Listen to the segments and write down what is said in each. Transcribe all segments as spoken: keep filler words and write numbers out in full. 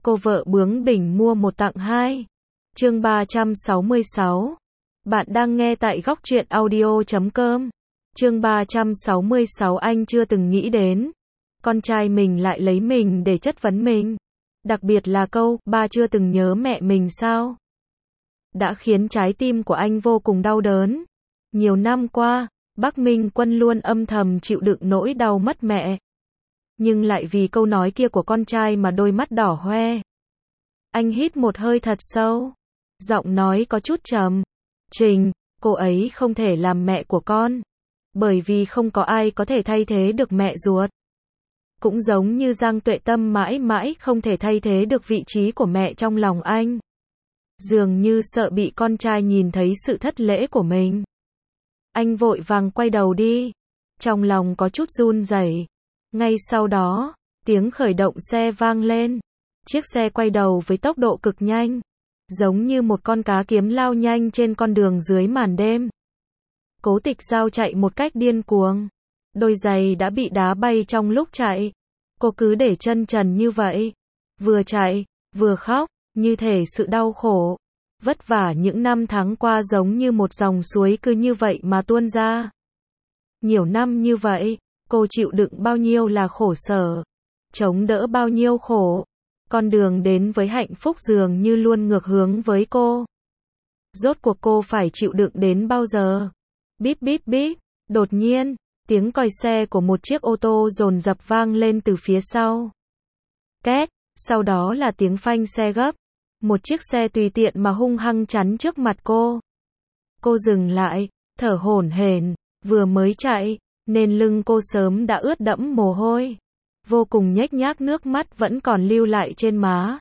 Cô vợ bướng bỉnh mua một tặng hai. Chương ba trăm sáu mươi sáu. Bạn đang nghe tại góc truyện audio chấm com. Chương ba trăm sáu mươi sáu. Anh chưa từng nghĩ đến con trai mình lại lấy mình để chất vấn mình. Đặc biệt là câu ba chưa từng nhớ mẹ mình sao, đã khiến trái tim của anh vô cùng đau đớn. Nhiều năm qua, Bắc Minh Quân luôn âm thầm chịu đựng nỗi đau mất mẹ, nhưng lại vì câu nói kia của con trai mà đôi mắt đỏ hoe. Anh hít một hơi thật sâu, giọng nói có chút trầm. Trình, cô ấy không thể làm mẹ của con, bởi vì không có ai có thể thay thế được mẹ ruột. Cũng giống như Giang Tuệ Tâm mãi mãi không thể thay thế được vị trí của mẹ trong lòng anh. Dường như sợ bị con trai nhìn thấy sự thất lễ của mình, anh vội vàng quay đầu đi, trong lòng có chút run rẩy. Ngay sau đó, tiếng khởi động xe vang lên. Chiếc xe quay đầu với tốc độ cực nhanh, giống như một con cá kiếm lao nhanh trên con đường dưới màn đêm. Cố Tịch Giao chạy một cách điên cuồng, đôi giày đã bị đá bay trong lúc chạy. Cô cứ để chân trần như vậy, vừa chạy, vừa khóc, như thể sự đau khổ, vất vả những năm tháng qua giống như một dòng suối cứ như vậy mà tuôn ra. Nhiều năm như vậy, cô chịu đựng bao nhiêu là khổ sở, chống đỡ bao nhiêu khổ. Con đường đến với hạnh phúc dường như luôn ngược hướng với cô. Rốt cuộc cô phải chịu đựng đến bao giờ? Bíp bíp bíp, đột nhiên, tiếng còi xe của một chiếc ô tô dồn dập vang lên từ phía sau. Két, sau đó là tiếng phanh xe gấp. Một chiếc xe tùy tiện mà hung hăng chắn trước mặt cô. Cô dừng lại, thở hổn hển, vừa mới chạy, nên lưng cô sớm đã ướt đẫm mồ hôi. Vô cùng nhếch nhác, nước mắt vẫn còn lưu lại trên má.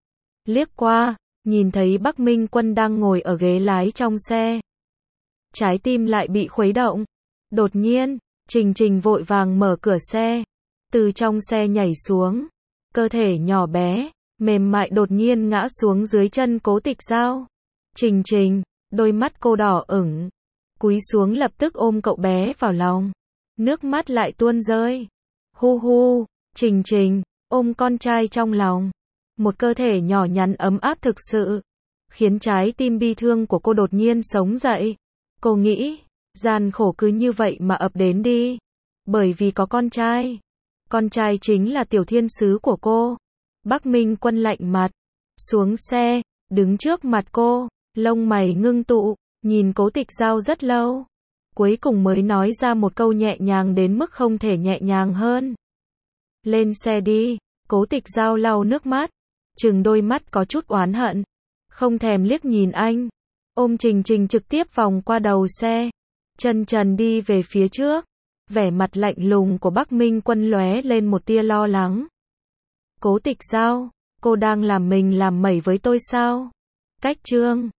Liếc qua, nhìn thấy Bắc Minh Quân đang ngồi ở ghế lái trong xe. Trái tim lại bị khuấy động. Đột nhiên, Trình Trình vội vàng mở cửa xe, từ trong xe nhảy xuống. Cơ thể nhỏ bé, mềm mại đột nhiên ngã xuống dưới chân Cố Tịch Giao. Trình Trình, đôi mắt cô đỏ ửng, cúi xuống lập tức ôm cậu bé vào lòng. Nước mắt lại tuôn rơi. Hu hu, Trình Trình, ôm con trai trong lòng. Một cơ thể nhỏ nhắn ấm áp thực sự, khiến trái tim bi thương của cô đột nhiên sống dậy. Cô nghĩ, gian khổ cứ như vậy mà ập đến đi. Bởi vì có con trai. Con trai chính là tiểu thiên sứ của cô. Bắc Minh Quân lạnh mặt, xuống xe, đứng trước mặt cô, lông mày ngưng tụ, nhìn Cố Tịch Giao rất lâu. Cuối cùng mới nói ra một câu nhẹ nhàng đến mức không thể nhẹ nhàng hơn. Lên xe đi. Cố Tịch Giao lau nước mắt, trừng đôi mắt có chút oán hận, không thèm liếc nhìn anh. Ôm Trình Trình trực tiếp vòng qua đầu xe, chân trần đi về phía trước. Vẻ mặt lạnh lùng của Bắc Minh Quân lóe lên một tia lo lắng. Cố Tịch Giao, cô đang làm mình làm mẩy với tôi sao? Cách chương